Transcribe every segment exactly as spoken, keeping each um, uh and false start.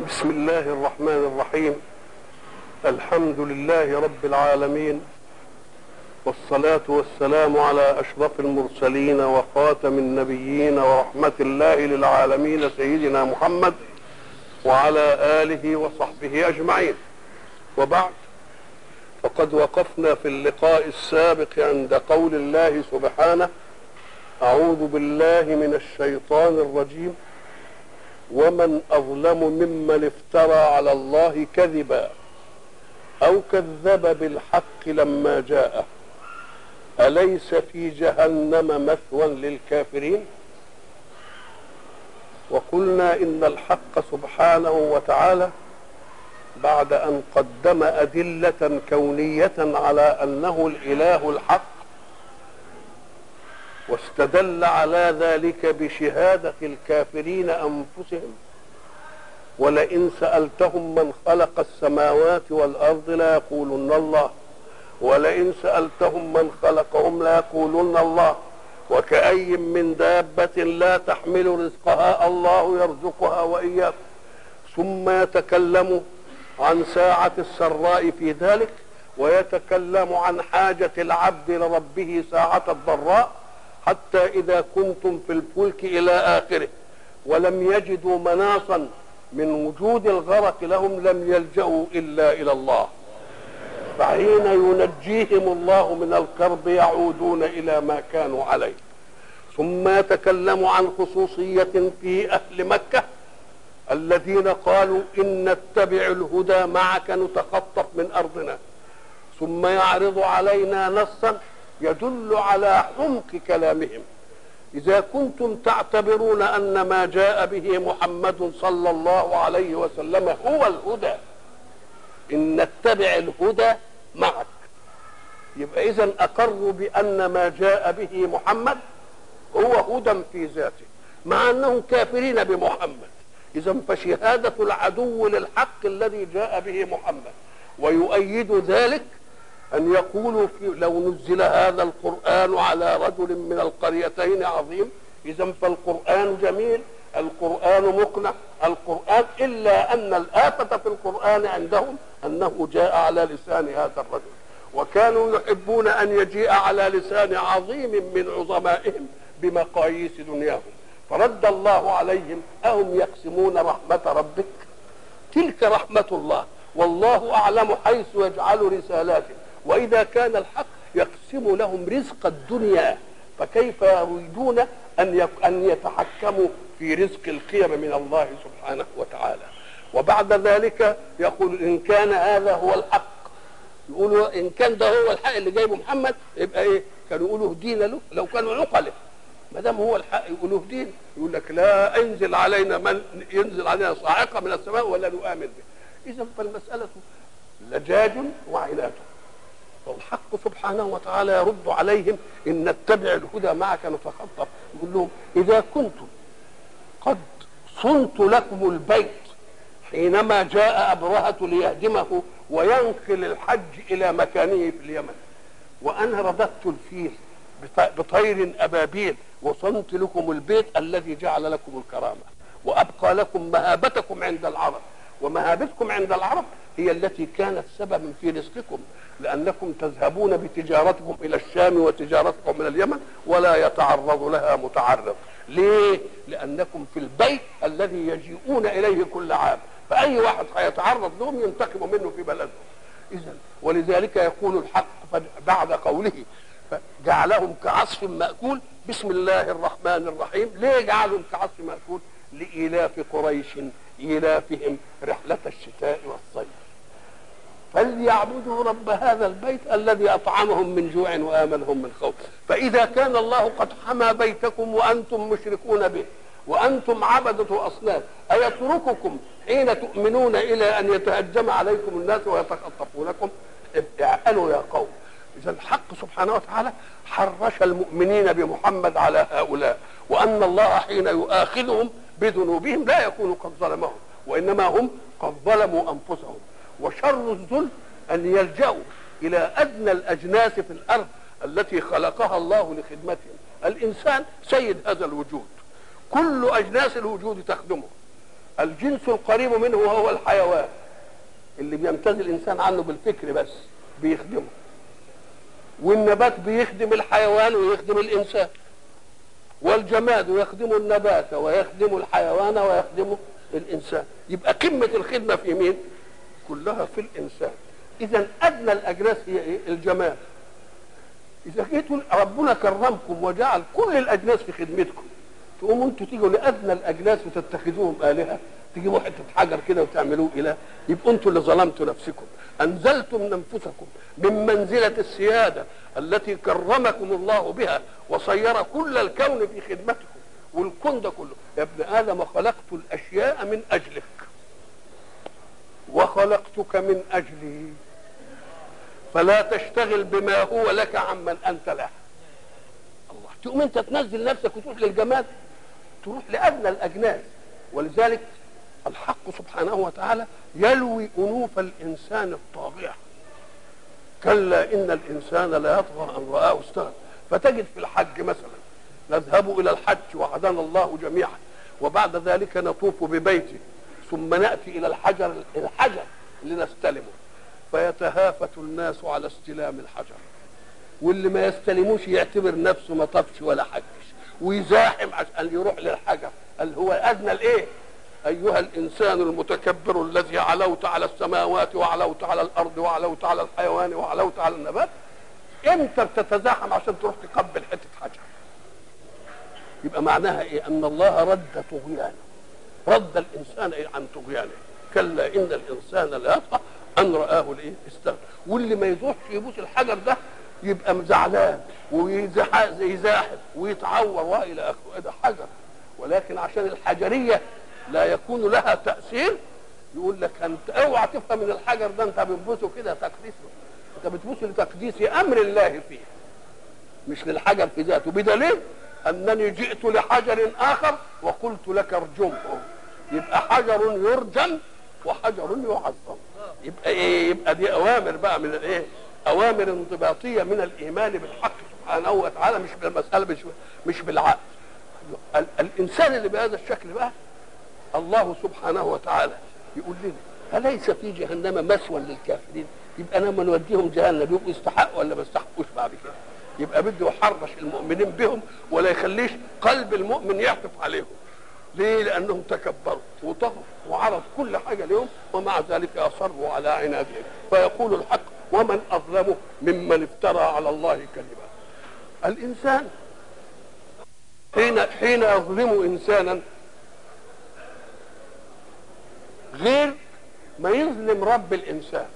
بسم الله الرحمن الرحيم. الحمد لله رب العالمين، والصلاة والسلام على أشرف المرسلين وخاتم النبيين ورحمة الله للعالمين سيدنا محمد وعلى آله وصحبه أجمعين. وبعد، فقد وقفنا في اللقاء السابق عند قول الله سبحانه: أعوذ بالله من الشيطان الرجيم، ومن أظلم ممن افترى على الله كذبا أو كذب بالحق لما جاءه أليس في جهنم مثوى للكافرين. وقلنا إن الحق سبحانه وتعالى بعد أن قدم أدلة كونية على أنه الإله الحق، واستدل على ذلك بشهادة الكافرين أنفسهم: ولئن سألتهم من خلق السماوات والأرض ليقولن الله، ولئن سألتهم من خلقهم ليقولن الله، وكأي من دابة لا تحمل رزقها الله يرزقها وإياكم. ثم يتكلم عن ساعة السراء في ذلك، ويتكلم عن حاجة العبد لربه ساعة الضراء، حتى إذا كنتم في الفلك إلى آخره ولم يجدوا مناصا من وجود الغرق لهم لم يلجأوا إلا إلى الله، فحين ينجيهم الله من الكرب يعودون إلى ما كانوا عليه. ثم يتكلم عن خصوصية في أهل مكة الذين قالوا: إن نتبع الهدى معك نتخطف من أرضنا. ثم يعرض علينا نصا يدل على حمق كلامهم: إذا كنتم تعتبرون أن ما جاء به محمد صلى الله عليه وسلم هو الهدى، إن نتبع الهدى معك، يبقى إذن أقروا بأن ما جاء به محمد هو هدى في ذاته، مع أنهم كافرين بمحمد. إذن فشهادة العدو للحق الذي جاء به محمد، ويؤيد ذلك أن يقولوا في لو نزل هذا القرآن على رجل من القريتين عظيم. إذن فالقرآن جميل، القرآن مقنع، القرآن، إلا أن الآفة في القرآن عندهم أنه جاء على لسان هذا الرجل، وكانوا يحبون أن يجيء على لسان عظيم من عظمائهم بمقاييس دنياهم. فرد الله عليهم: أهم يقسمون رحمة ربك؟ تلك رحمة الله، والله أعلم حيث يجعل رسالاته. وإذا كان الحق يقسم لهم رزق الدنيا، فكيف يريدون أن أن يتحكموا في رزق القيم من الله سبحانه وتعالى؟ وبعد ذلك يقول: إن كان هذا هو الحق، يقولوا إن كان ده هو الحق اللي جايبه محمد، يبقى إيه؟ كانوا يقولوا اهدينا له لو كانوا عقله. ما دام هو الحق يقولوا اهدينا. يقول لك: لا انزل علينا من ينزل علينا صاعقة من السماء ولا نؤمن به. إذا فالمسألة لجاج وعناد. والحق سبحانه وتعالى يرد عليهم: إن نتبع الهدى معك نتخطف. يقول لهم: إذا كنتم قد صنت لكم البيت حينما جاء أبرهة ليهدمه وينقل الحج إلى مكانه في اليمن، وأنا رددت الفيل بطير أبابيل وصنت لكم البيت الذي جعل لكم الكرامة وأبقى لكم مهابتكم عند العرب، ومهابتكم عند العرب هي التي كانت سببا في رزقكم، لأنكم تذهبون بتجارتكم إلى الشام وتجارتكم من اليمن ولا يتعرض لها متعرض. ليه؟ لأنكم في البيت الذي يجيئون إليه كل عام، فأي واحد هيتعرض لهم ينتقم منه في بلده. إذن ولذلك يقول الحق بعد قوله: جعلهم كعصف مأكول. بسم الله الرحمن الرحيم. ليه جعلهم كعصف مأكول؟ لإيلاف قريش إيلافهم رحلة الشتاء والصيف، فليعبدوا رب هذا البيت الذي أطعمهم من جوع وآمنهم من خوف. فإذا كان الله قد حمى بيتكم وأنتم مشركون به وأنتم عبدة أصنام، أيترككم حين تؤمنون إلى أن يتهجم عليكم الناس ويتخطفونكم؟ اعقلوا يا قوم. إذا الحق سبحانه وتعالى حرش المؤمنين بمحمد على هؤلاء، وأن الله حين يؤاخذهم بذنوبهم لا يكون قد ظلمهم، وإنما هم قد ظلموا أنفسهم. وشر الظلم أن يلجأوا إلى أدنى الأجناس في الأرض التي خلقها الله لخدمتهم. الإنسان سيد هذا الوجود، كل أجناس الوجود تخدمه، الجنس القريب منه وهو الحيوان اللي بيمتاز الانسان عنه بالفكر بس بيخدمه، والنبات بيخدم الحيوان ويخدم الانسان، والجماد يخدم النبات ويخدم الحيوان ويخدم الانسان. يبقى قمه الخدمه في مين؟ كلها في الانسان. اذا ادنى الاجناس هي ايه؟ الجماد. اذا جيتوا ربنا كرمكم وجعل كل الاجناس في خدمتكم، تقوموا انتوا تيجوا لادنى الاجناس وتتخذوهم الهه، تجيبوا حته حجر كده وتعملوه اله، يبقوا انتوا اللي ظلمتوا نفسكم. انزلتم من انفسكم من منزله السياده التي كرمكم الله بها وصير كل الكون في خدمتكم، والكون ده كله. يا ابن ادم خلقت الاشياء من اجلك وخلقتك من اجلي، فلا تشتغل بما هو لك عمن انت له. الله، تقوم انت تنزل نفسك وتروح للجماد، تروح لادنى الاجناس. ولذلك الحق سبحانه وتعالى يلوي انوف الانسان الطاغيه. كلا ان الانسان لا يطغى ان رآه استغنى. فتجد في الحج مثلا نذهب الى الحج وعدنا الله جميعا، وبعد ذلك نطوف ببيته، ثم ناتي الى الحجر الحجر لنستلمه، فيتهافت الناس على استلام الحجر، واللي ما يستلموش يعتبر نفسه ما طفش ولا حجش، ويزاحم عشان يروح للحجر. قال هو ادنى الايه؟ ايها الانسان المتكبر الذي علوت على السماوات وعلوت على الارض وعلوت على الحيوان وعلوت على النبات، امتى بتتزاحم عشان تروح تقبل حته حجر؟ يبقى معناها ايه؟ ان الله رد طغيانه، رد الانسان إيه؟ عن طغيانه. كلا ان الانسان لا يطغى ان رآه الايه؟ استغنى. واللي ما يروحش يبوس الحجر ده يبقى زعلان ويزاحم ويتعور والى اخره، ده حجر. ولكن عشان الحجريه لا يكون لها تأثير، يقول لك انت اوعى تفهم من الحجر ده انت بتبوسه كده تقديسه، انت بتبوسه لتقديس امر الله فيه مش للحجر في ذاته. بدليل انني جئت لحجر اخر وقلت لك ارجمه، يبقى حجر يرجم وحجر يعظم. يبقى ايه؟ يبقى دي اوامر بقى من الايه؟ اوامر انضباطيه من الايمان بالحق سبحانه وتعالى، مش بالمساله مش مش بالعقل. الانسان اللي بهذا الشكل بقى الله سبحانه وتعالى يقول لنا أليس في جهنم مثوى للكافرين؟ يبقى لما نوديهم جهنم يبقوا يستحقوا ولا ما يستحقوش بعد كده؟ يبقى بده يحرش المؤمنين بهم ولا يخليش قلب المؤمن يعطف عليهم. ليه؟ لأنهم تكبروا وطغوا وعرض كل حاجة لهم، ومع ذلك أصروا على عنادهم. فيقول الحق ومن أظلم ممن افترى على الله كذبا. الإنسان حين حين يظلم إنسانا غير ما يظلم رب الانسان،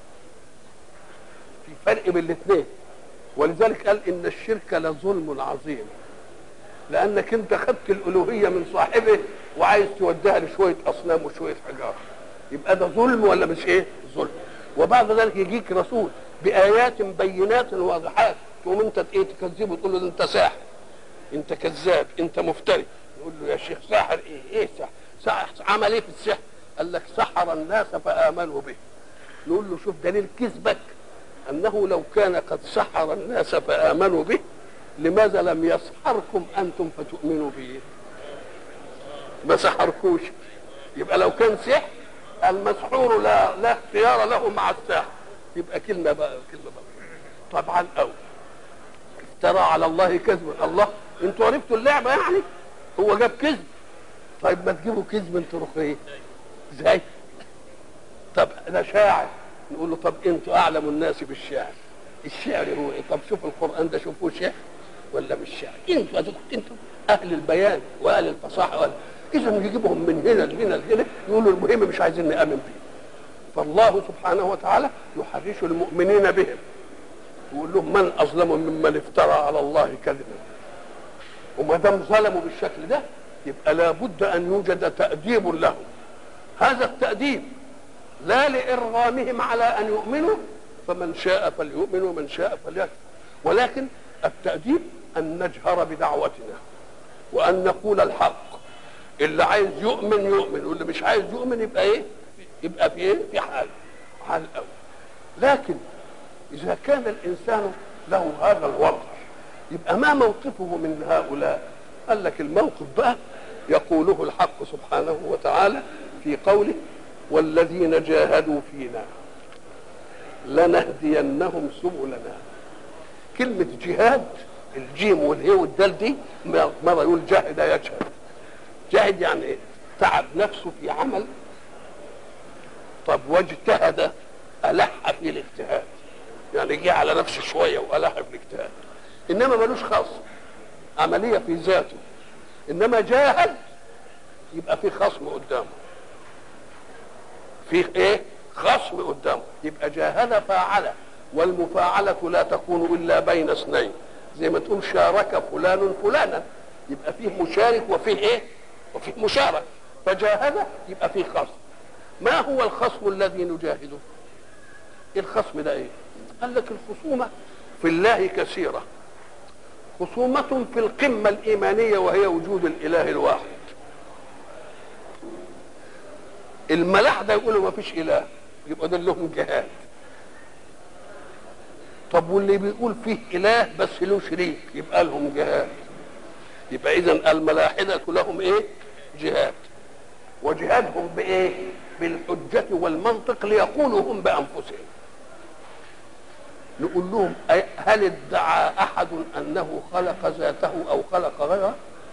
في فرق بين الاثنين. ولذلك قال ان الشرك لظلم عظيم، لانك انت خدت الالوهيه من صاحبه وعايز توديها لشويه اصنام وشويه حجاره، يبقى ده ظلم ولا مش ايه؟ ظلم. وبعد ذلك يجيك رسول بايات بينات واضحات، تقوم انت ايه؟ تكذبه وتقول له انت ساحر، انت كذاب، انت مفتري. يقول له يا شيخ ساحر ايه؟ ايه ساحر؟ ساحر عمل ايه في السحر؟ قال لك سحر الناس فآمنوا به. نقول له شوف دليل كذبك أنه لو كان قد سحر الناس فآمنوا به لماذا لم يسحركم أنتم فتؤمنوا به؟ ما سحركوش. يبقى لو كان سحر المسحور لا, لا اختيار له مع الساحر، يبقى كلمة بقى كلمة بقى. طبعا أو افترى على الله كذبا. الله انتوا عرفتوا اللعبة يعني؟ هو جاب كذب، طيب ما تجيبوا كذب انتوا رخيه ازاي؟ طب ده شاعر، نقول له طب انتوا اعلم الناس بالشعر، الشعر هو ايه؟ طب شوف القران ده شوفوه شعر ولا مش شعر؟ انتوا انتوا اهل البيان واهل الفصاحه ولا اذا نجيبهم من هنا لهنا لهنا يقولوا المهم مش عايزين نامن فيه. فالله سبحانه وتعالى يحرش المؤمنين بهم ويقول لهم من اظلم ممن افترى على الله كذبا. وما دام ظلموا بالشكل ده يبقى لابد ان يوجد تأديب لهم. هذا التأديب لا لإرغامهم على أن يؤمنوا، فمن شاء فليؤمن ومن شاء فليكفر، ولكن التأديب أن نجهر بدعوتنا وأن نقول الحق. اللي عايز يؤمن يؤمن، واللي مش عايز يؤمن يبقى ايه؟ يبقى في ايه؟ في حال حال الأول. لكن إذا كان الإنسان له هذا الوضع يبقى ما موقفه من هؤلاء؟ قال لك الموقف بقى يقوله الحق سبحانه وتعالى في قوله والذين جاهدوا فينا لنهدينهم سبلنا. كلمة جهاد الجيم والهي والدال دي مرة يقول جاهد يجهد. جاهد يعني ايه؟ تعب نفسه في عمل. طب واجتهد ألح في الاجتهاد، يعني جه على نفسه شوية وألح في الاجتهاد، إنما ملوش خاص عملية في ذاته. إنما جاهد يبقى في خصم قدامه، في ايه؟ خصم قدامه، يبقى جاهد فاعل، والمفاعلة لا تكون إلا بين اثنين، زي ما تقول شارك فلان فلانا، يبقى فيه مشارك وفيه ايه؟ وفيه مشارك. فجاهد يبقى فيه خصم. ما هو الخصم الذي نجاهده؟ الخصم ده ايه؟ قال لك الخصومة في الله كثيرة. خصومة في القمة الإيمانية وهي وجود الإله الواحد. الملاحدة يقولوا ما فيش إله، يبقى ده لهم جهاد. طب واللي بيقول فيه إله بس له شريك يبقى لهم جهاد. يبقى إذن الملاحدة لهم إيه؟ جهاد. وجهادهم بإيه؟ بالحجة والمنطق ليقولوا هم بأنفسهم. نقول لهم هل ادعى أحد أنه خلق ذاته أو خلق غيره؟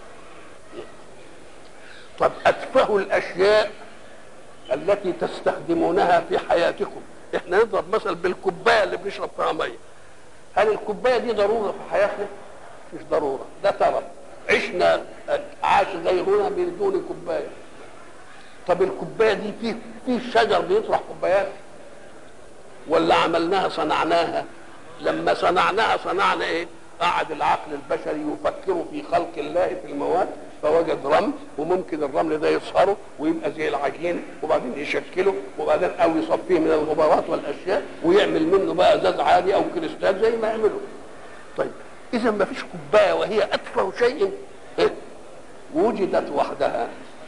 طب أتفه الأشياء التي تستخدمونها في حياتكم، احنا نضرب مثل بالكوبايه اللي بنشرب فيها ميه. هل الكوبايه دي ضروره في حياتنا؟ مش ضروره، ده ترف. عشنا عاش غيرنا بدون كوبايه. طب الكوبايه دي في في شجر بيطرح كوبايات ولا عملناها صنعناها؟ لما صنعناها صنعنا ايه؟ قعد العقل البشري يفكر في خلق الله في المواد، فوجد رمل، وممكن الرمل ده يصهره ويبقى زي العجين، وبعدين يشكله، وبعدين او يصفيه من الغبارات والاشياء ويعمل منه بقى ازاز عادي او كريستال زي ما يعملوا. طيب اذا ما فيش كوبايه وهي اتفه شيء إيه؟ وجدت وحدها.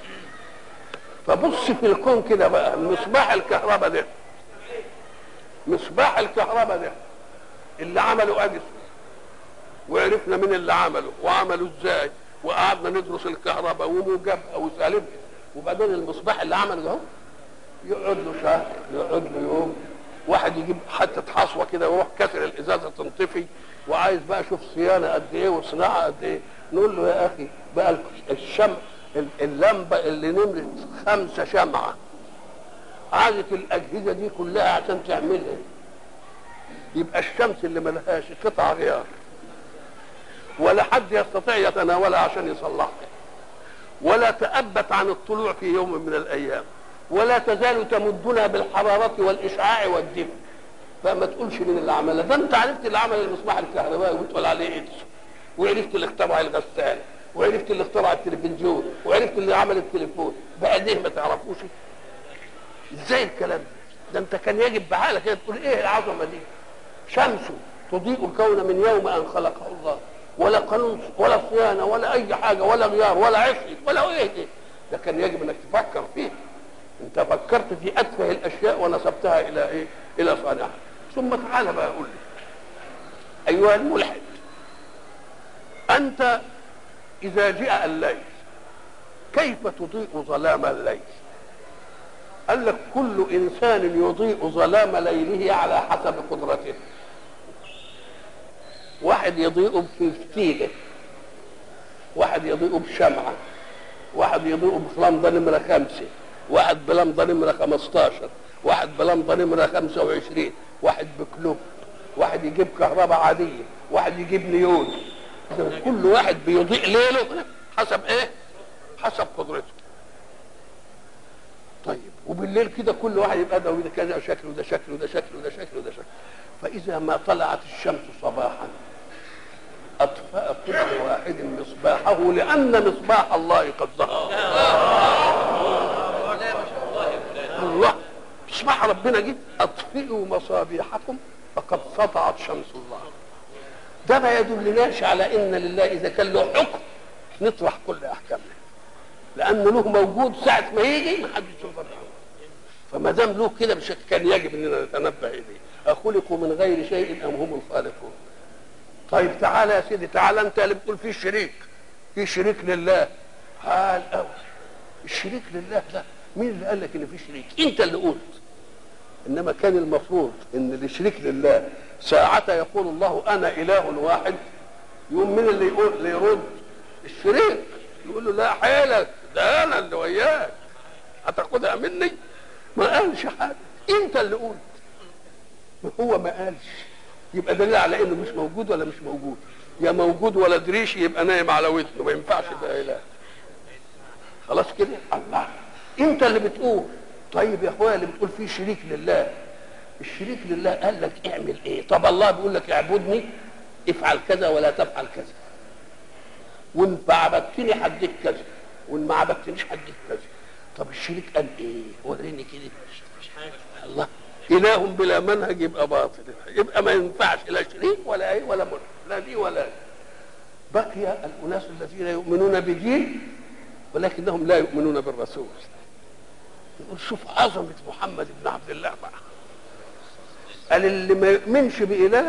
فبص في الكون كده بقى، مصباح الكهرباء ده، مصباح الكهرباء ده اللي عمله اديسون، وعرفنا مين اللي عمله وعمله ازاي، وقعدنا ندرس الكهرباء وموجبها وسالبها، وبعدين المصباح اللي عمله ده يقعد له شهر، يقعد له يوم. واحد يجيب حته حصوه كده ويروح كسر الازازه تنطفي، وعايز بقى شوف صيانه قد ايه وصناعه قد ايه. نقول له يا اخي بقى الشمع اللمبه اللي نمرت خمسه شمعه عادت الاجهزه دي كلها عشان تعملها، يبقى الشمس اللي ملهاش قطع غيار ولا حد يستطيع يتناولها عشان يصلحها، ولا تأبت عن الطلوع في يوم من الأيام، ولا تزال تمدنا بالحرارة والإشعاع والدفء. فما تقولش مين اللي عملها، ده أنت عرفت اللي عمل المصباح الكهربائي وتقول عليه إديسون، وعرفت اللي اخترع الغسالة، وعرفت اللي اخترع التلفزيون، وعرفت اللي عمل التليفون، بقى ليه ما تعرفوش؟ إزاي الكلام ده؟ ده أنت كان يجب بعقلك كده تقول إيه العظمة دي؟ شمس تضيء الكون من يوم أن خلقه الله، ولا قانون ولا صيانه ولا اي حاجه ولا غيار ولا عفريت ولا ايه ده. ده كان يجب انك تفكر فيه. انت فكرت في اتفه الاشياء ونسبتها الى ايه؟ الى صانعها. ثم تعالى بقى قول لي ايها الملحد، انت اذا جاء الليل كيف تضيء ظلام الليل؟ قال لك كل انسان يضيء ظلام ليله على حسب قدرته. واحد يضيء بفتيله، واحد يضيء بشمعه، واحد يضيء بلمضه نمره خمسه، واحد بلمضه نمره خمستاشر، واحد بلمضه نمره خمسه وعشرين، واحد بكلوب، واحد يجيب كهرباء عاديه، واحد يجيب نيون. كل واحد بيضيء ليله حسب ايه؟ حسب قدرته. طيب وبالليل كده كل واحد يبقى ده وده كذا شكل وده شكل وده شكل وده شكل وده شكل. فإذا ما طلعت الشمس صباحا أطفأ كل واحد مصباحه، لأن مصباح الله قد ظهر. الله مصباح ربنا جه أطفئوا مصابيحكم فقد سطعت شمس الله. ده ما يدلناش على إن لله إذا كان له حكم نطرح كل أحكامنا، لأنه له موجود ساعة ما يجي ما حدش يشوفه. فما دام له كده بشكل كان يجب إننا نتنبه إليه. أخلقوا من غير شيء أم هم الخالقون؟ طيب تعالى يا سيدي، تعالى أنت اللي بتقول فيه شريك، في شريك لله. حال أول الشريك لله ده مين اللي قال لك ان في شريك؟ انت اللي قلت. انما كان المفروض ان الشريك لله ساعة يقول الله انا اله واحد، يقوم مين اللي يقول اللي يرد؟ الشريك. يقول له لا حيلك، ده انا اللي وياك، هتاخدها مني؟ ما قالش حاجه، انت اللي قلت. هو ما قالش، يبقى دليل على انه مش موجود ولا مش موجود؟ يا موجود ولا دريش يبقى نايم على ودنه، ما ينفعش ده اله. خلاص كده. الله، انت اللي بتقول. طيب يا اخويا اللي بتقول فيه شريك لله، الشريك لله قال لك اعمل ايه؟ طب الله بيقول لك اعبدني، افعل كذا ولا تفعل كذا، وان عبدتني هديك كذا، وان ما عبدتنيش هديك كذا. طب الشريك قال ايه؟ وريني كده. مش حاجه. الله، اله بلا منهج يبقى باطل، يبقى ما ينفعش لا شريك ولا ايه ولا منهج، لا دي ولا دي. بقي الاناس الذين يؤمنون بدين ولكنهم لا يؤمنون بالرسول. يقول شوف عظمه محمد بن عبد الله بقى. قال اللي ما يؤمنش بإله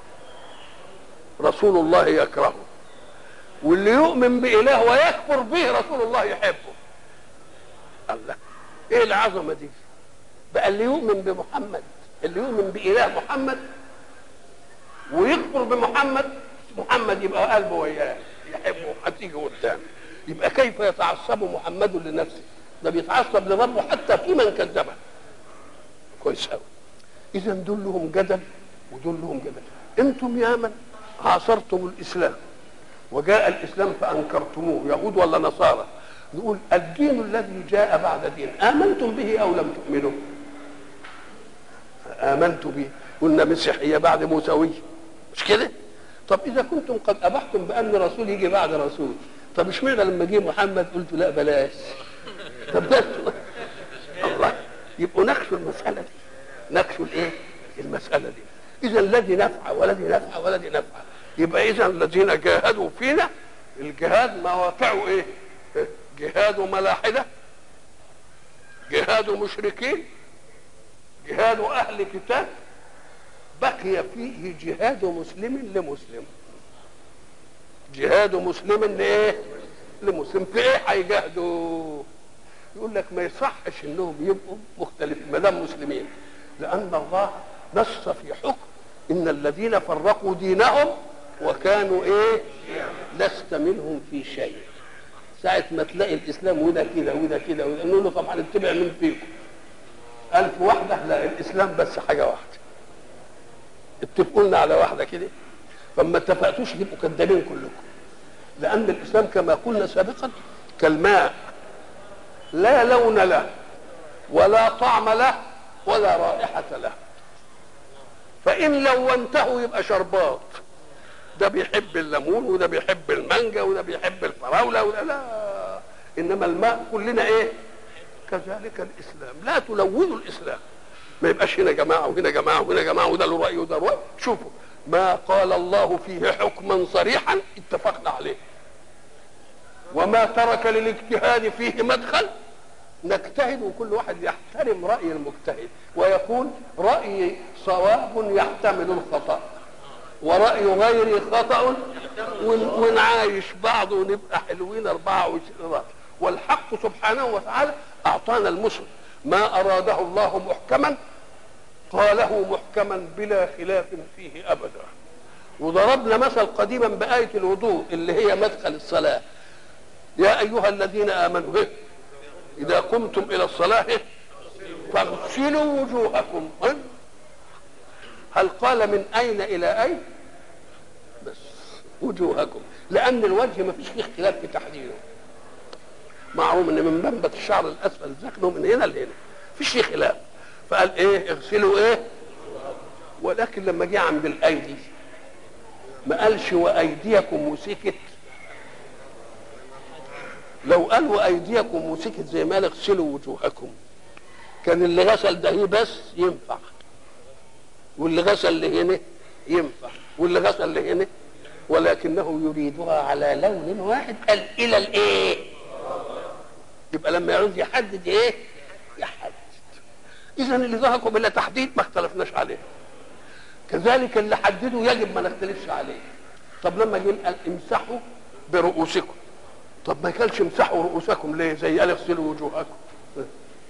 رسول الله يكرهه، واللي يؤمن بإله ويكفر به رسول الله يحبه. الله، ايه العظمه دي بقى؟ اللي يؤمن بمحمد، اللي يؤمن بإله محمد ويكفر بمحمد، محمد يبقى قلبه وياه يحبه، هتيجي قدام. يبقى كيف يتعصب محمد لنفسه؟ ده بيتعصب لربه حتى في من كذبه. كويس قوي. اذا دول لهم جدل ودول لهم جدل. انتم يا من عاصرتم الاسلام وجاء الاسلام فانكرتموه، يهود ولا نصارى، نقول الدين الذي جاء بعد دين امنتم به او لم تؤمنوا؟ امنتم به. قلنا مسيحيه بعد موسويه، مش كده؟ طب اذا كنتم قد ابحتم بان رسول يجي بعد رسول، طب اشمعنى لما جه محمد قلتوا لا بلاش؟ طب ده الله، يبقوا نكشوا المساله دي، نكشوا الايه؟ المساله دي. اذا الذي نفع والذي نفع والذي نفع، يبقى اذا الذين جاهدوا فينا الجهاد مواقعه ايه؟ جهاد ملاحده، جهاد مشركين، جهاد اهل كتاب، بقي فيه جهاد مسلم لمسلم. جهاد مسلم لايه؟ لمسلم. في ايه هيجاهدوا؟ يقول لك ما يصحش انهم يبقوا مختلفين ما دام مسلمين، لان الله نص في حكم ان الذين فرقوا دينهم وكانوا ايه؟ لست منهم في شيء. ساعة ما تلاقي الاسلام وده كده وده كده نقول له طب هنتبع مين فيكم؟ ألف واحدة؟ لا، الاسلام بس حاجة واحدة. اتفقوا لنا على واحدة كده، فما اتفقتوش تبقوا كذابين كلكم. لأن الإسلام كما قلنا سابقا كالماء، لا لون له ولا طعم له ولا رائحة له، فإن لونته يبقى شربات، ده بيحب الليمون وده بيحب المانجا وده بيحب الفراولة وده لا، إنما الماء كلنا إيه؟ كذلك الإسلام، لا تلونوا الإسلام، ما يبقاش هنا جماعة وهنا جماعة وهنا جماعة وده له رأي وده رأي. شوفوا ما قال الله فيه حكما صريحا اتفقنا عليه، وما ترك للاجتهاد فيه مدخل نجتهد، وكل واحد يحترم رأي المجتهد ويقول رأيي صواب يحتمل الخطأ ورأي غيري خطأ، ونعايش بعض ونبقى حلوين أربعة وعشرين. والحق سبحانه وتعالى أعطانا المسلم ما أراده الله محكما قاله محكما بلا خلاف فيه أبدا. وضربنا مثل قديما بآية الوضوء اللي هي مدخل الصلاة، يا أيها الذين آمنوا إذا قمتم إلى الصلاة فاغسلوا وجوهكم. هل قال من أين إلى أين؟ بس وجوهكم، لأن الوجه ما فيش فيه اختلاف في تحديده، معروف ان من منبت الشعر الاسفل ذقنه من هنا لهنا، فيش فيه خلاف. فقال ايه؟ اغسلوا ايه؟ ولكن لما جه عند الايدي ما قالش وايديكم وسكت. لو قال وايديكم وسكت زي ما قال اغسلوا وجوهكم كان اللي غسل ده بس ينفع، واللي غسل لهنا ينفع، واللي غسل لهنا، ولكنه يريدها على لون واحد. قال الى الايه؟ يبقى لما يعوز يحدد ايه؟ يحدد. اذا اللي ذهبوا بلا تحديد ما اختلفناش عليه، كذلك اللي حدده يجب ما نختلفش عليه. طب لما جه قال امسحوا برؤوسكم، طب ما قالش امسحوا رؤوسكم ليه؟ زي قال اغسلوا وجوهكم.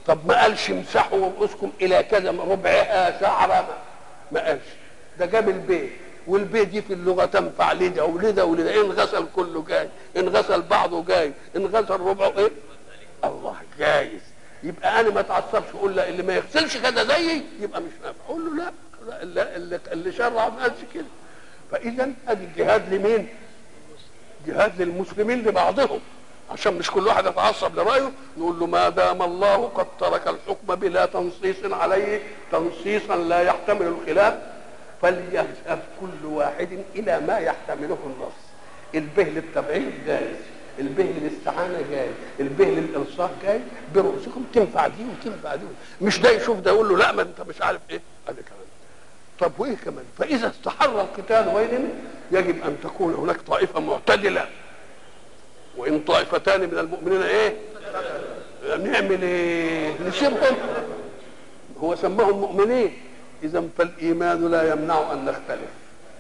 طب ما قالش امسحوا رؤوسكم الى كذا ربعها شعر، ما, ما قالش. ده جاب البيه، والبيه دي في اللغه تنفع لده ولده ولده، ان غسل كله جاي، ان غسل بعضه جاي، ان غسل ربعه ايه الله جايز. يبقى انا ما اتعصبش اقول لا اللي ما يغسلش كده زيي يبقى مش نافع، اقول له لا, لا اللي, اللي شرع ما قالش كده. فاذا ادي الجهاد لمين؟ جهاد للمسلمين لبعضهم، عشان مش كل واحد يتعصب لرايه. نقول له ما دام الله قد ترك الحكم بلا تنصيص عليه تنصيصا لا يحتمل الخلاف، فليذهب كل واحد الى ما يحتمله النص. البه للتبعيض جائز، البه للاستعانه جاي، البه للالصاق جاي، برؤوسكم تنفع دي وتنفع دي. مش ده يشوف ده يقول له لا ما انت مش عارف ايه هذا كمان. طب وايه كمان؟ فاذا استحر القتال بيننا يجب ان تكون هناك طائفه معتدله، وان طائفتان من المؤمنين ايه نعمل ايه؟ نسيبهم. هو سماهم مؤمنين، اذا فالايمان لا يمنع ان نختلف،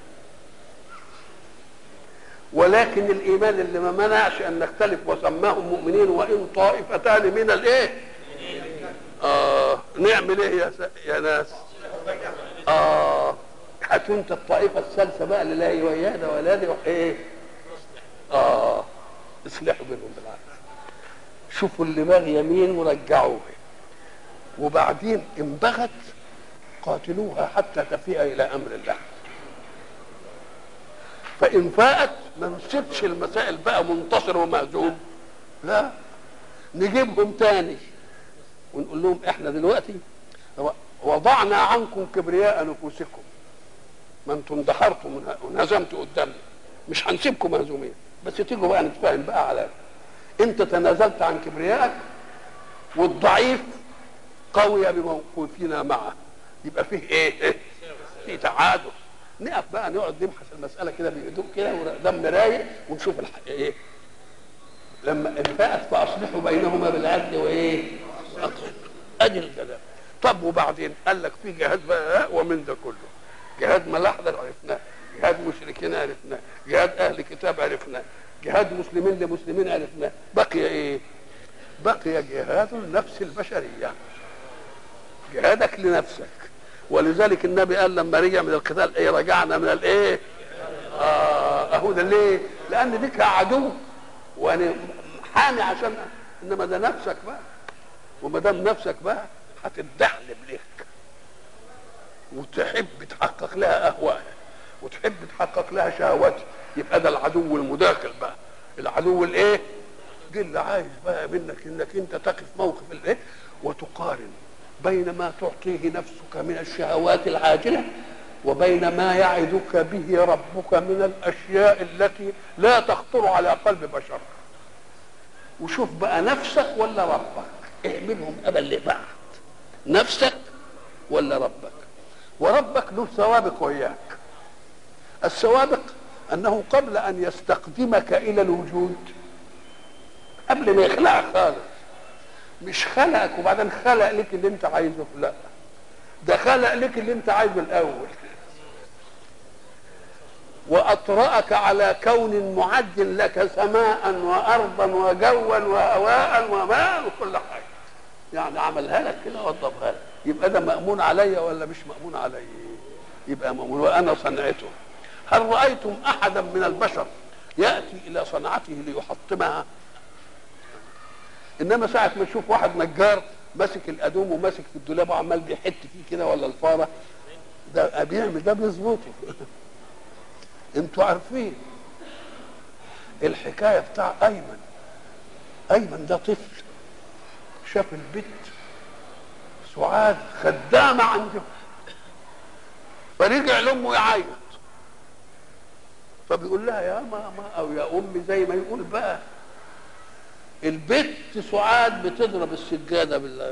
ولكن الايمان اللي ما منعش ان نختلف وسماهم مؤمنين وان طائفتان من الايه اه نعمل ايه يا, يا ناس؟ اه هاتوا انت الطائفه الثالثه بقى اللي لا ويا ده ولا دي ايه اه اصلحوا بينهم بالعكس، شوفوا اللي باغي يمين ورجعوه، وبعدين ان بغت قاتلوها حتى تفيء الى امر الله. فان فاءت ما نسيبش المسائل بقى منتصر ومهزوم، لا نجيبهم تاني ونقول لهم احنا دلوقتي وضعنا عنكم كبرياء نفوسكم، ما انتم اندحرتم وانهزمتوا قدامنا، مش هنسيبكم مهزومين، بس تيجوا بقى نتفاهم بقى على انت تنازلت عن كبريائك والضعيف قوي بموقفنا معه، يبقى فيه ايه؟ فيه تعادل. نقف بقى نقعد نبحث المساله كده بهدوء كده ودم رايق ونشوف الحق ايه. لما انفاءت فاصلحوا بينهما بالعدل وايه؟ ادي الكلام. طب وبعدين قال لك في جهاد بقى ومن ده كله، جهاد ملاحده عرفناه، جهاد مشركين عرفناه، جهاد اهل كتاب عرفناه، جهاد مسلمين لمسلمين عرفناه، بقي ايه؟ بقي جهاد النفس البشريه، جهادك لنفسك. ولذلك النبي قال لما رجع من القتال ايه؟ رجعنا من الايه؟ اه اهو ده ليه؟ لان ديك عدو وانا حامي عشان، انما ده نفسك بقى، وما دام نفسك بقى هتتدحلب ليك وتحب تحقق لها اهوائها وتحب تحقق لها شهواتها، يبقى ده العدو المداخل بقى، العدو الايه؟ دي اللي عايز بقى منك انك انت تقف موقف الايه وتقارن بين ما تعطيه نفسك من الشهوات العاجله وبين ما يعدك به ربك من الاشياء التي لا تخطر على قلب بشر. وشوف بقى نفسك ولا ربك، اعملهم قبل لبعض، نفسك ولا ربك. وربك له سوابق وياك. السوابق انه قبل ان يستقدمك الى الوجود، قبل ما يخلقك خالص، مش خلقك وبعدين خلق لك اللي انت عايزه، لا ده خلق لك اللي انت عايزه الاول، واطرأك على كون معد لك سماء وارضا وجوا وهواء وماء وكل حاجه، يعني عملها لك كده وضبها لك. يبقى ده مأمون علي ولا مش مأمون علي؟ يبقى مأمون، وانا صنعته. هل رأيتم احدا من البشر يأتي الى صنعته ليحطمها؟ انما ساعه ما تشوف واحد نجار ماسك الادوم وماسك في الدولاب وعمال بيحت فيه كده ولا الفاره، ده بيعمل ده بيظبطه. انتوا عارفين الحكايه بتاع ايمن. ايمن ده طفل شاف البت سعاد خدامه عنده، فرجع لامه يعيط، فبيقول لها يا ماما او يا امي زي ما يقول بقى، البت سعاد بتضرب السجاده بال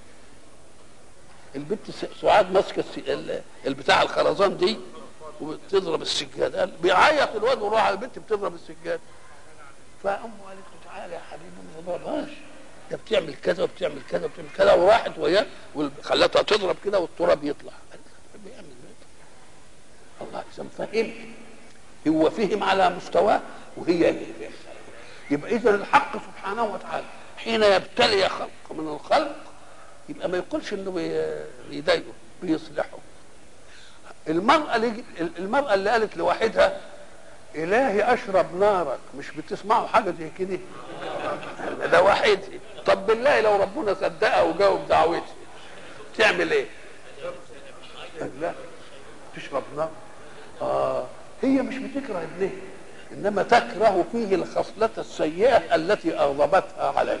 البت سعاد ماسكه البتاع الخرزان دي وبتضرب السجاده، بيعيط الواد وراح على البت بتضرب السجاده، فامه قالت له تعالى يا حبيبي ما تضربهاش، ده بتعمل كذا وبتعمل كذا وبتعمل كذا، وراحت وياه وخلتها تضرب كده والتراب يطلع. بيعمل الله اذا فهم، هو فهم على مستواه وهي هي. يبقى اذا الحق سبحانه وتعالى حين يبتلي خلق من الخلق يبقى ما يقولش انه بيضايقه، بيصلحه. المرأة اللي المرأة اللي قالت لواحدها إلهي أشرب نارك، مش بتسمعوا حاجة زي كده؟ ده واحد. طب بالله لو ربنا صدقها وجاوب دعوتي تعمل ايه؟ لا تشرب نار. آه هي مش بتكره ابنها، إنما تكره فيه الخصلة السيئة التي أغضبتها عليه.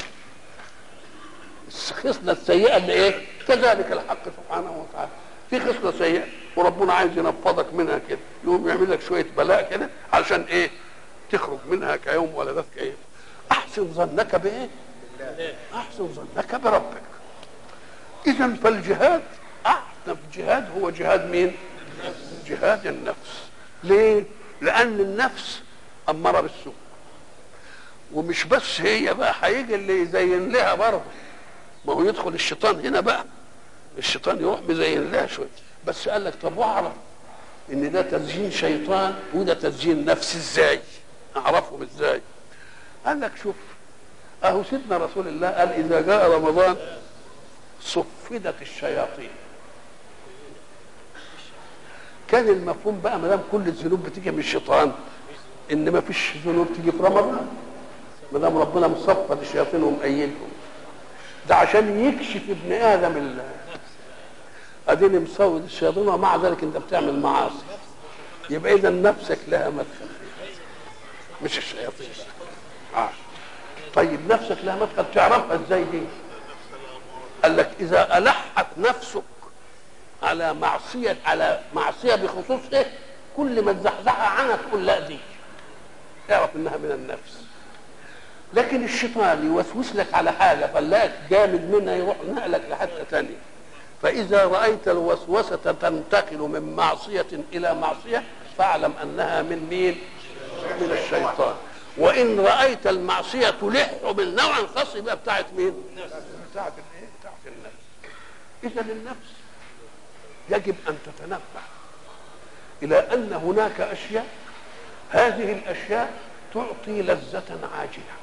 الخصلة السيئة اللي ايه؟ كذلك الحق سبحانه وتعالى في خصلة سيئة وربنا عايز ينفضك منها كده، يقوم يعمل لك شوية بلاء كده علشان ايه؟ تخرج منها كيوم ولدتك ايه؟ احسن ظنك بايه؟ احسن ظنك بربك. اذا فالجهاد احسن جهاد هو جهاد مين؟ جهاد النفس. ليه؟ لان النفس اماره بالسوء، ومش بس هي بقى، هيجي اللي يزين لها برضه. ما هو يدخل الشيطان هنا بقى، الشيطان يروح مزين لها شويه. بس قال لك طب واعرف ان ده تزيين شيطان وده تزيين نفس ازاي؟ اعرفهم ازاي؟ قال لك شوف، اهو سيدنا رسول الله قال اذا جاء رمضان صفدت الشياطين. كان المفهوم بقى ما دام كل الذنوب بتيجي من الشيطان ان ما فيش ذنوب تيجي في رمضان، ما دام ربنا مصفد الشياطين ومأيدهم. ده عشان يكشف ابن ادم الله اديني مصود الشياطين ومع ذلك انت بتعمل معاصي. يبقى اذا نفسك لها مدخل مش الشياطين. آه. طيب نفسك لها مدخل تعرفها ازاي دي؟ قال لك اذا الحت نفسك على معصيه على معصيه بخصوص ايه؟ كل ما تزحزحها عنها تقول لا دي، اعرف انها من النفس. لكن الشيطان يوسوس لك على حاجه فلاك جامد منها يروح نقلك لحته ثانيه. فاذا رايت الوسوسه تنتقل من معصيه الى معصيه فاعلم انها من مين؟ من الشيطان. وان رايت المعصيه تلح من نوع خاص يبقى بتاعت مين؟ بتاعت الايه؟ بتاعت النفس. اذا النفس يجب ان تتنبه الى ان هناك اشياء، هذه الاشياء تعطي لذه عاجله،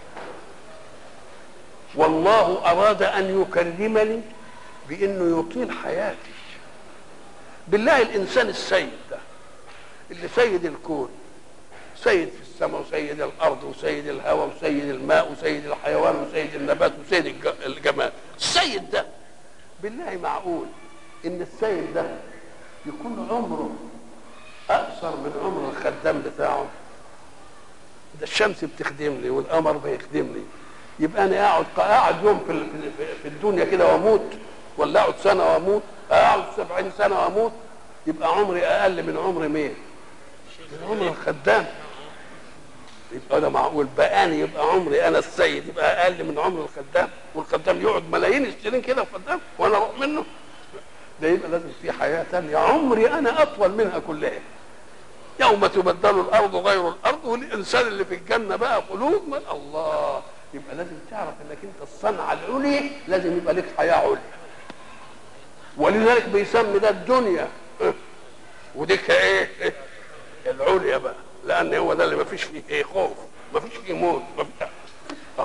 والله اراد ان يكرمني بانه يطيل حياتي. بالله الانسان السيد ده اللي سيد الكون، سيد في السماء وسيد الارض وسيد الهواء وسيد الماء وسيد الحيوان وسيد النبات وسيد الجمال، السيد ده بالله معقول ان السيد ده يكون عمره اقصر من عمر الخدام بتاعه؟ ده الشمس بتخدمني والقمر بيخدمني، يبقى انا اقعد قاعد يوم في في الدنيا كده واموت، ولا اقعد سنه واموت، اقعد سبعين سنه واموت، يبقى عمري اقل من عمر مين؟ من عمر الخدام. يبقى ده معقول بقى أنا يبقى عمري انا السيد يبقى اقل من عمر الخدام، والخدام يقعد ملايين السنين كده خدام وانا اروح منه؟ ده يبقى لازم في حياه ثانيه عمري انا اطول منها كلها. يوم تبدل الارض غير الارض، والانسان اللي في الجنه بقى قلوب من الله. يبقى لازم تعرف انك انت الصنعه العليا لازم يبقى لك حياه عليا، ولذلك بيسمي ده الدنيا وديك ايه؟ العليا بقى، لان هو ده اللي ما فيش فيه ايه؟ خوف، ما فيش فيه موت، ما فيش اه.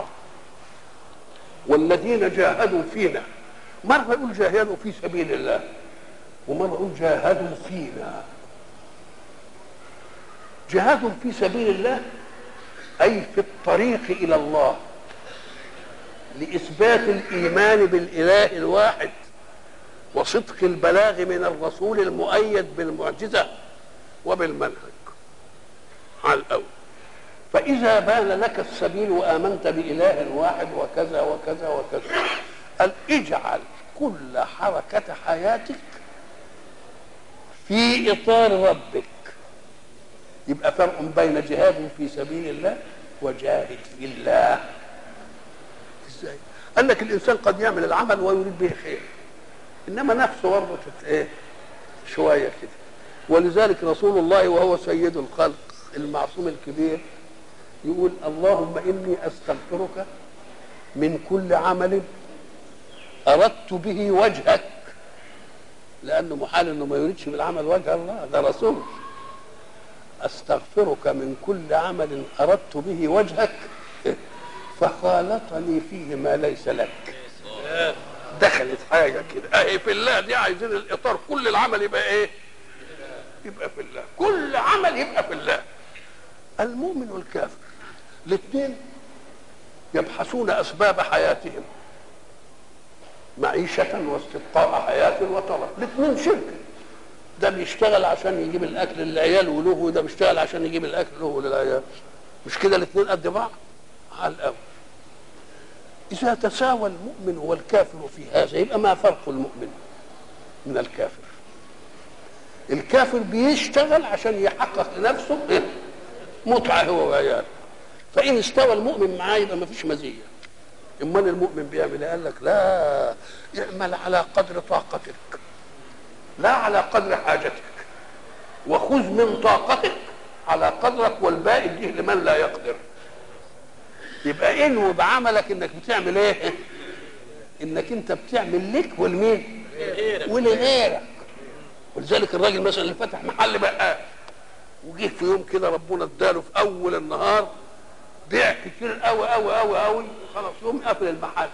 والذين جاهدوا فينا، مره يقول جاهدوا في سبيل الله ومره يقول جاهدوا فينا. جهاد في سبيل الله أي في الطريق إلى الله لإثبات الإيمان بالإله الواحد وصدق البلاغ من الرسول المؤيد بالمعجزة وبالمنهج على الأول. فإذا بان لك السبيل وآمنت بإله واحد وكذا وكذا وكذا، قال اجعل كل حركة حياتك في إطار ربك. يبقى فرق بين جهاد في سبيل الله وجاهد في الله. ازاي؟ قال لك الانسان قد يعمل العمل ويريد به خير، انما نفسه برضه ايه؟ شويه كده. ولذلك رسول الله وهو سيد الخلق المعصوم الكبير يقول اللهم اني استغفرك من كل عمل اردت به وجهك، لانه محال انه ما يريدش بالعمل وجه الله، ده رسول. استغفرك من كل عمل اردت به وجهك فخالطني فيه ما ليس لك. دخلت حاجه كده اهي في الله دي، عايزين الاطار كل العمل يبقى ايه؟ يبقى في الله، كل عمل يبقى في الله. المؤمن والكافر الاثنين يبحثون اسباب حياتهم، معيشة واستبقاء حياة وطلب، الاثنين شركة. ده بيشتغل عشان يجيب الاكل للعيال وله، وده بيشتغل عشان يجيب الاكل له وللعيال. مش كده الاثنين قد بعض؟ على الاول. اذا تساوى المؤمن والكافر في هذا يبقى ما فرق المؤمن من الكافر؟ الكافر بيشتغل عشان يحقق لنفسه متعه هو وعياله، فان استوى المؤمن معاه يبقى ما فيش مزيه. امال المؤمن بيعمل ايه؟ قال لك لا، اعمل على قدر طاقتك لا على قدر حاجتك، وخذ من طاقتك على قدرك والباقي اديه لمن لا يقدر. يبقى انو بعملك انك بتعمل ايه؟ انك انت بتعمل لك ولمين؟ ولغيرك. ولذلك الراجل مثلا اللي فتح محل بقى وجه في يوم كده ربنا اداله في اول النهار بيع كتير قوي قوي قوي قوي، خلاص يوم قافل المحل.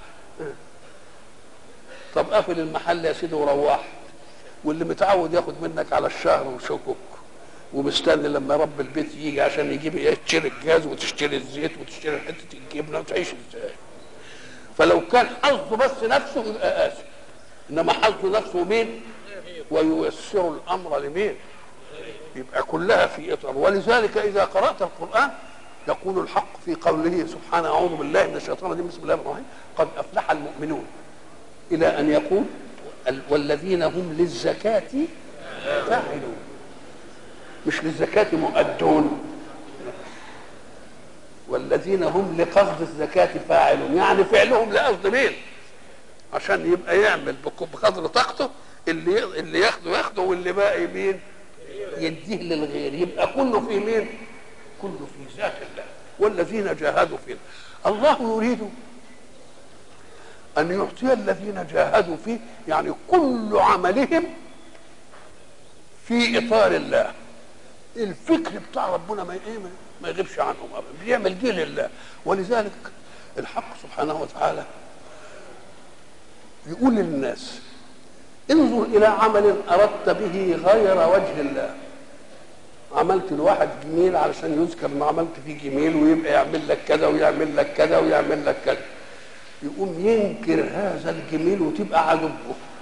طب قافل المحل يا سيدي وروح، واللي متعود ياخد منك على الشهر وشكك ومستني لما رب البيت يجي عشان يجيب يشتري الجاز وتشتري الزيت وتشتري حته الجبنه وتعيش ازاي؟ فلو كان حظه بس نفسه يبقى قاسي، انما حظه نفسه مين؟ وييسر الامر لمين؟ يبقى كلها في اطار. ولذلك اذا قرات القران يقول الحق في قوله سبحانه: اعوذ بالله من الشيطان الرجيم، بسم الله الرحمن الرحيم، قد افلح المؤمنون، الى ان يقول والذين هم للزكاه فاعلون. مش للزكاه مؤدون، والذين هم لقصد الزكاه فاعلون، يعني فعلهم لقصد مين؟ عشان يبقى يعمل بقدر طاقته، اللي اللي ياخده ياخده واللي باقي مين؟ يديه للغير. يبقى كله في مين؟ كله في ذات الله. والذين جاهدوا فينا، الله يريد ان يعطي الذين جاهدوا فيه، يعني كل عملهم في اطار الله. الفكر بتاع ربنا ما ايه ما يغيبش عنهم ابدا، بيعمل دي لله. ولذلك الحق سبحانه وتعالى يقول للناس: انظر الى عمل اردت به غير وجه الله. عملت لواحد جميل علشان يذكر ان عملت فيه جميل، ويبقى يعمل لك كذا ويعمل لك كذا ويعمل لك كذا، يقوم ينكر هذا الجميل وتبقى عجبه.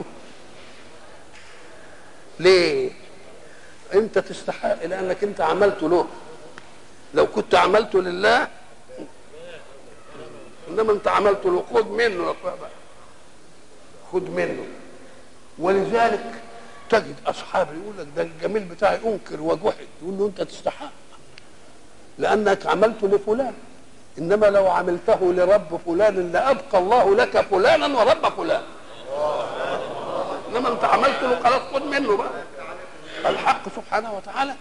ليه؟ انت تستحق، لانك انت عملته له. لو كنت عملته لله، انما انت عملته له، خد منه يا اخويا بقى، خد منه. ولذلك تجد اصحاب يقول لك ده الجميل بتاعي انكر وجحد، يقول له انت تستحق لانك عملته لفلان، انما لو عملته لرب فلان لابقى الله لك فلانا ورب فلان. انما انت عملته له خلاص، خد منه بقى. الحق سبحانه وتعالى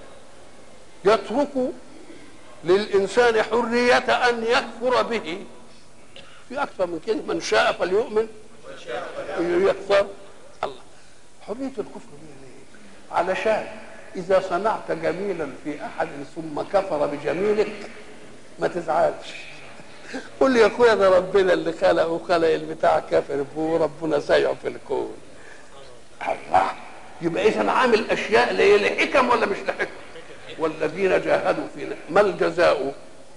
يترك للانسان حريه ان يكفر به. في اكثر من كده: من شاء فليؤمن يكفر. الله، حريه الكفر دي ليه؟ علشان اذا صنعت جميلا في احد ثم كفر بجميلك ما تزعلش. قول لي يا اخويا ده ربنا اللي خلقه وخلق البتاع كافر به، وربنا سايعه في الكون. الله، يبقى اذا عامل اشياء لحكم ولا مش لحكم؟ والذين جاهدوا فينا ما الجزاء؟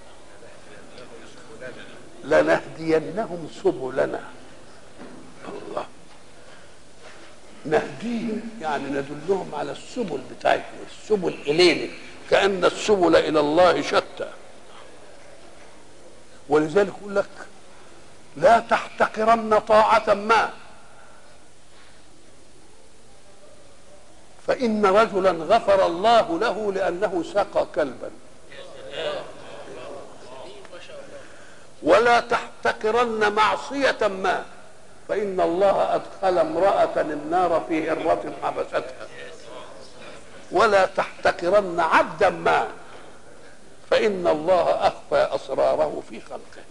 لنهدينهم سبلنا. الله، نهديهم يعني ندلهم على السبل بتاعتنا، السبل الينا، كأن السبل الى الله شتى. ولذلك يقول لك: لا تحتقرن طاعة ما، فإن رجلا غفر الله له لأنه سقى كلبا. ولا تحتقرن معصية ما، فإن الله أدخل امرأة النار في هرة حبستها. ولا تحتقرن عبدا ما، فإن الله أخفى أسراره في خلقه.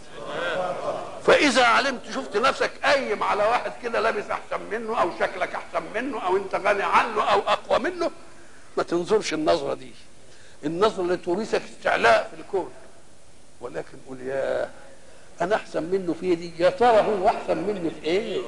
فإذا علمت، شفت نفسك قايم على واحد كده لابس أحسن منه، أو شكلك أحسن منه، أو أنت غني عنه أو أقوى منه، ما تنظرش النظرة دي، النظرة اللي تورثك استعلاء في الكون. ولكن قول: يا انا احسن منه في دي، يا ترى هو احسن مني في ايه؟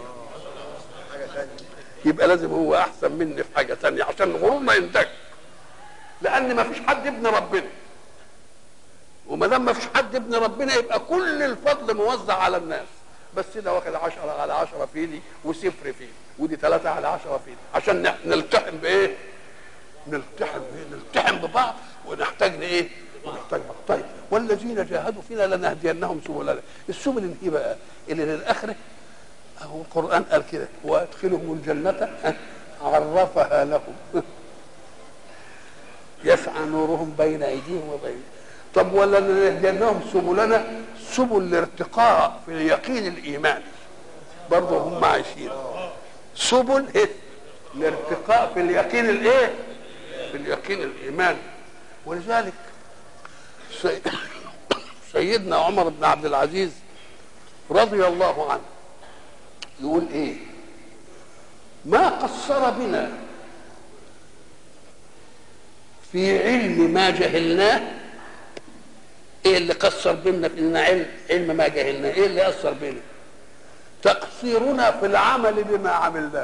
يبقى لازم هو احسن مني في حاجه ثانيه عشان غرورنا ينتج، لان ما فيش حد ابن ربنا، وما دام ما فيش حد ابن ربنا يبقى كل الفضل موزع على الناس، بس ده واخد عشرة على عشرة في دي وصفر فيه، ودي ثلاثة على عشرة في دي، عشان نلتحم بايه؟ نلتحم بايه؟ نلتحم ببعض ونحتاج لايه؟ ونحتاج بعض. طيب والذين جاهدوا فينا لنهدينهم سبلنا، السبل ايه بقى؟ اللي للاخره اهو القران قال كده وادخلهم الجنه عرفها لهم يسعى نورهم بين ايديهم وبين. طب ولا لنهدينهم سبلنا، سبل الارتقاء في اليقين الايماني برضه هم عايشين، سبل ايه؟ الارتقاء في اليقين الايه؟ في اليقين الايماني. ولذلك سيدنا عمر بن عبد العزيز رضي الله عنه يقول ايه؟ ما قصر بنا في علم ما جهلناه. ايه اللي قصر بينا في ان علم علم ما جهلناه؟ ايه اللي اثر بينا؟ تقصيرنا في العمل بما عملناه،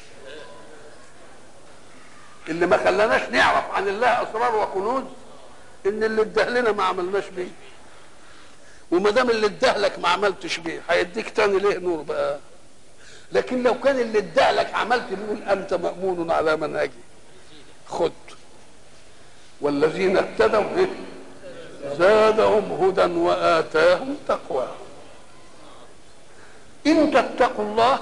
اللي ما خلاناش نعرف عن الله اسرار وكنوز ان اللي ادهلنا ما عملناش بيه، وما دام اللي ادهلك ما عملتش بيه هيديك تاني ليه نور بقى؟ لكن لو كان اللي ادهلك عملت بيه انت مأمون على منهجي خد. والذين اهتدوا زادهم هدى وآتاهم تقوى. إن تتقوا الله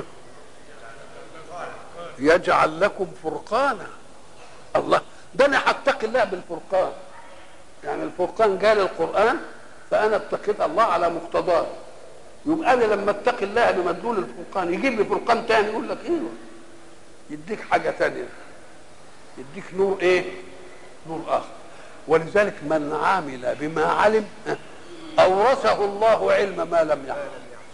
يجعل لكم فرقانا. الله ده انا هتقي الله بالفرقان، يعني الفرقان جاء للقرآن فأنا اتقيت الله على مقتضاه، يبقى أنا لما اتقي الله بمدلول الفرقان يجيب لي فرقان تاني يقول لك ايه؟ يديك حاجة تانية، يديك نور ايه؟ نور آخر. ولذلك من عامل بما علم أورثه الله علم ما لم يعلم.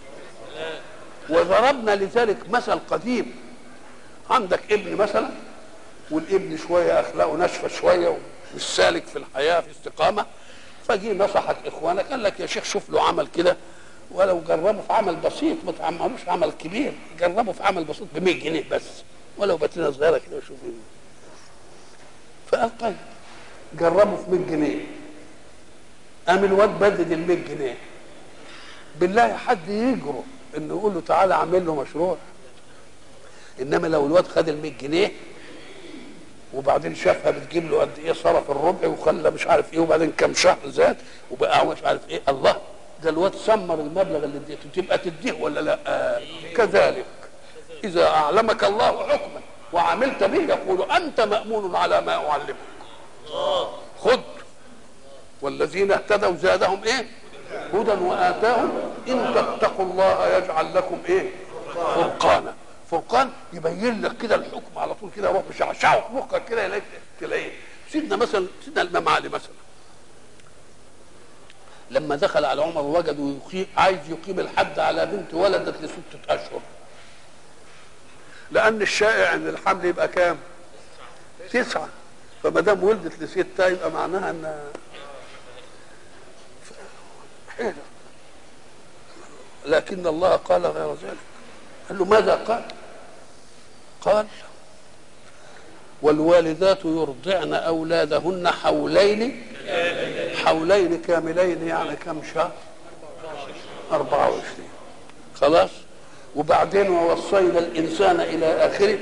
وضربنا لذلك مثل قديم، عندك ابن مثلا والابن شوية أخلاقه ناشفة شوية ومش سالك في الحياة في استقامة، فجي نصحك إخوانك قال لك يا شيخ شوف له عمل كده، ولو جربه في عمل بسيط ما تعملوش عمل كبير، جربه في عمل بسيط ب مية جنيه بس، ولو باترينا صغيرة كده وشوف ايه. فقال طيب جربه في مية جنيه، قام الواد بدد ال مية جنيه. بالله حد يجرؤ انه يقول له تعالى اعمل له مشروع؟ انما لو الواد خد ال مية جنيه وبعدين شافها بتجيب له قد ايه صرف الربع وخلى مش عارف ايه وبعدين كم شهر زاد وبقى مش عارف ايه، الله ده الواد سمر المبلغ اللي اديته، تبقى تديه ولا لا؟ آه. كذلك اذا اعلمك الله حكما وعملت به يقول انت مأمون على ما اعلمك خذ. والذين اهتدوا زادهم ايه؟ هدى وآتاهم ان تتقوا الله يجعل لكم ايه؟ فرقانا. فرقان يبين لك كده الحكم على طول كده، روح بشعشعه في مخك كده يلاقي تلاقيه. سيدنا مثلا سيدنا الامام علي مثلا لما دخل على عمر وجده عايز يقيم الحد على بنت ولدت لستة اشهر، لان الشائع ان الحمل يبقى كام؟ تسعه، فما دام ولدت لسته يبقى معناها ان حيلة. لكن الله قال غير ذلك، قال له ماذا قال؟ قال والوالدات يرضعن اولادهن حولين حولين كاملين، يعني كم شهر؟ أربعة وعشرين. خلاص. وبعدين ووصينا الانسان الى اخره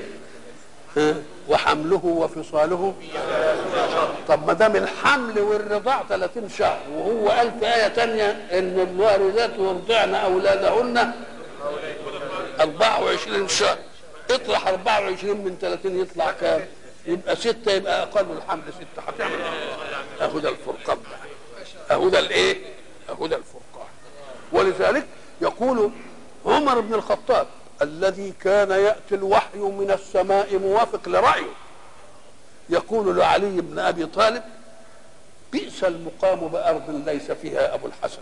وحمله وفصاله. طب ما دام الحمل والرضاع ثلاثين شهر وهو قال في ايه ثانيه ان الوالدات يرضعن اولادهن أربعة وعشرين شهر، اطرح أربعة وعشرين من ثلاثين يطلع كام؟ يبقى ستة، يبقى اقل الحمل ستة. هتعمل ايه؟ اهو ده الفرقان بقى، اهو ده الايه؟ اهو ده الفرقان. ولذلك يقول عمر بن الخطاب الذي كان ياتي الوحي من السماء موافق لرايه، يقول لعلي بن ابي طالب بئس المقام بارض ليس فيها ابو الحسن.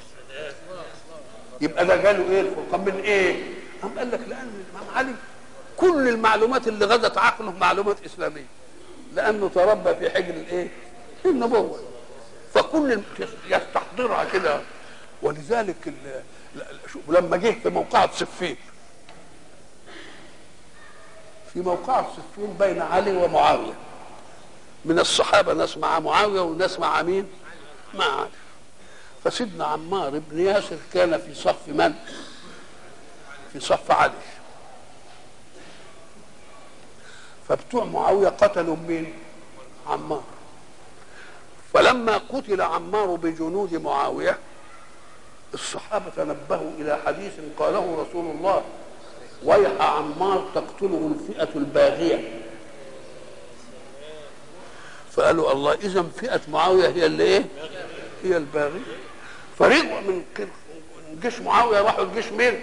يبقى ده قالوا ايه الفرقان من ايه؟ قام قال لك لان الامام علي كل المعلومات اللي غزت عقله معلومات اسلاميه، لانه تربى في حجر الايه؟ النبوه، فكل يستحضرها كده. ولذلك لما جه في موقعة صفين، في موقعة صفين بين علي ومعاوية، من الصحابة ناس مع معاوية وناس مع مين؟ مع علي. فسيدنا عمار بن ياسر كان في صف من؟ في صف علي. فبتوع معاوية قتلوا مين؟ عمار. فلما قتل عمار بجنود معاوية الصحابة تنبهوا إلى حديث قاله رسول الله: ويح عمار تقتله الفئة الباغية. فقالوا الله، إذا فئة معاوية هي اللي إيه؟ هي الباغية. فرجعوا من جيش معاوية راحوا الجيش مين؟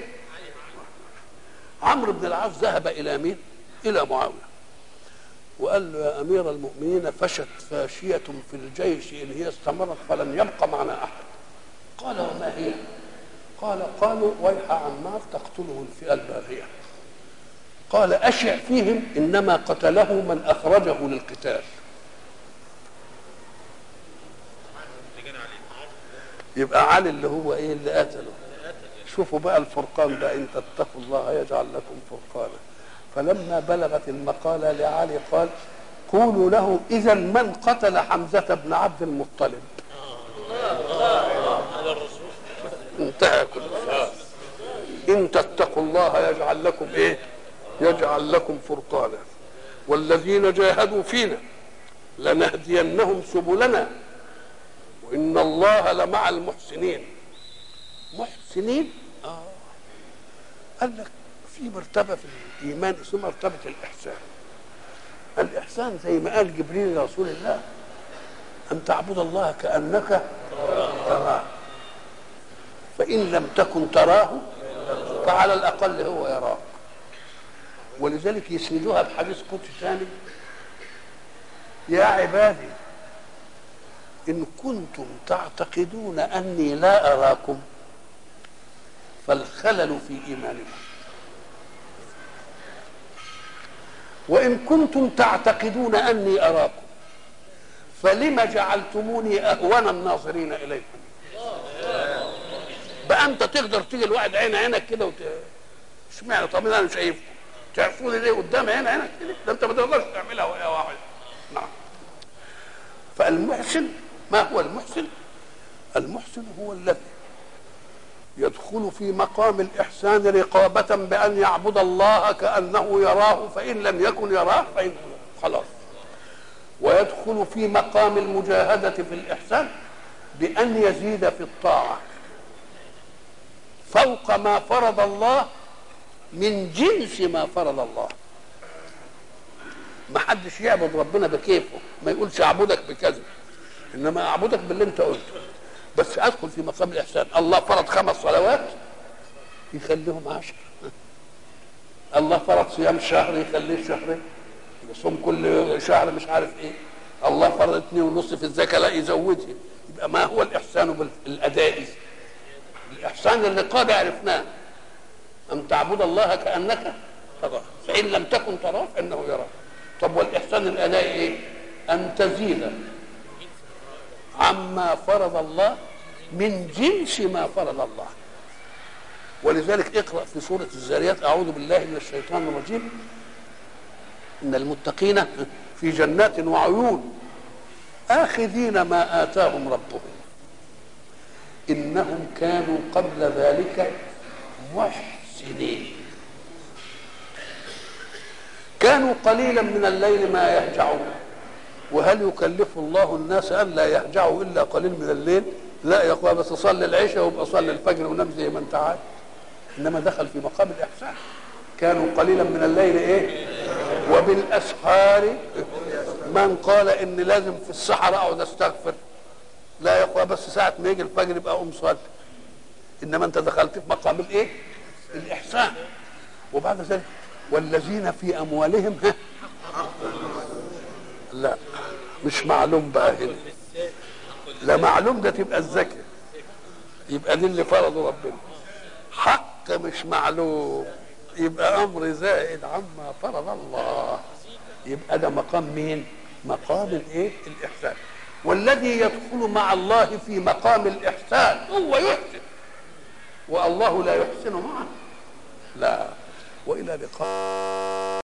عمرو بن العاص ذهب إلى مين؟ إلى معاوية وقال له: يا أمير المؤمنين، فشت فاشية في الجيش إن هي استمرت فلن يبقى معنا أحد. قال: وما هي؟ قال: قالوا ويح عمار تقتله الفئة الباغية. قال: أشع فيهم، إنما قتله من أخرجه للقتال. يبقى علي اللي هو ايه اللي قتله. شوفوا بقى الفرقان ده: ان تتقوا الله يجعل لكم فرقانا. فلما بلغت المقالة لعلي قال: قولوا له إذا من قتل حمزة بن عبد المطلب. انتهى كل شيء. ان تتقوا الله يجعل لكم ايه؟ يجعل لكم فرقانا. والذين جاهدوا فينا لنهدينهم سبلنا وإن الله لمع المحسنين. محسنين؟ آه. قال لك في مرتبة في الإيمان اسمها مرتبة الإحسان. الإحسان زي ما قال جبريل لرسول الله: أن تعبد الله كأنك تراه، فإن لم تكن تراه فعلى الأقل هو يراك. ولذلك يسندوها بحديث قدسي ثاني: يا عبادي إن كنتم تعتقدون أني لا أراكم فالخلل في إيمانكم، وإن كنتم تعتقدون أني أراكم فلما جعلتموني أهون الناظرين إليكم. بقى أنت تقدر تيجي الواحد عين عينك كده وت... اشمعنى؟ طب أنا شايفكم تعرفوني ليه قدام عين عينك كده؟ ده أنت ما تقدرش تعملها ولا واحد. نعم. فالمحسن، ما هو المحسن؟ المحسن هو الذي يدخل في مقام الإحسان رقابة بأن يعبد الله كأنه يراه، فإن لم يكن يراه فإن خلاص. ويدخل في مقام المجاهدة في الإحسان بأن يزيد في الطاعة فوق ما فرض الله من جنس ما فرض الله. ما حدش يعبد ربنا بكيفه، ما يقولش أعبدك بكذا، إنما أعبدك باللي أنت قلته. بس أدخل في مقام الإحسان. الله فرض خمس صلوات يخليهم عشر. الله فرض صيام شهر يخليه شهرين، يصوم كل شهر مش عارف إيه. الله فرض اتنين ونص في الزكاة لا يزودها. يبقى ما هو الإحسان بالأداء؟ الإحسان الرقابي عرفناه: أن تعبد الله كأنك تراه فإن لم تكن تراه فإنه يراك. طب والإحسان الأداء إيه؟ أن تزيد عما فرض الله من جنس ما فرض الله. ولذلك اقرأ في سورة الذاريات: أعوذ بالله من الشيطان الرجيم إن المتقين في جنات وعيون آخذين ما آتاهم ربهم إنهم كانوا قبل ذلك محسنين كانوا قليلا من الليل ما يهجعون. وهل يكلف الله الناس أن لا يهجعوا إلا قليل من الليل؟ لا يا اخويا، بس صلي العشاء وابقى صلي الفجر ونام زي ما انت عايز. انما دخل في مقام الاحسان. كانوا قليلا من الليل ايه؟ وبالاسحار من قال ان لازم في السحر اقعد استغفر. لا يا اخويا، بس ساعه ما يجي الفجر يبقى قوم صلي. انما انت دخلت في مقام الايه؟ الاحسان. وبعد ذلك والذين في اموالهم ها لا مش معلوم بقى هنا، لا معلوم، ده تبقى الزكاة، يبقى دي اللي فرضه ربنا. حق مش معلوم يبقى امر زائد عما فرض الله، يبقى ده مقام مين؟ مقام الايه؟ الاحسان. والذي يدخل مع الله في مقام الإحسان هو يحسن والله لا يحسن معه. لا، وإلى لقاء.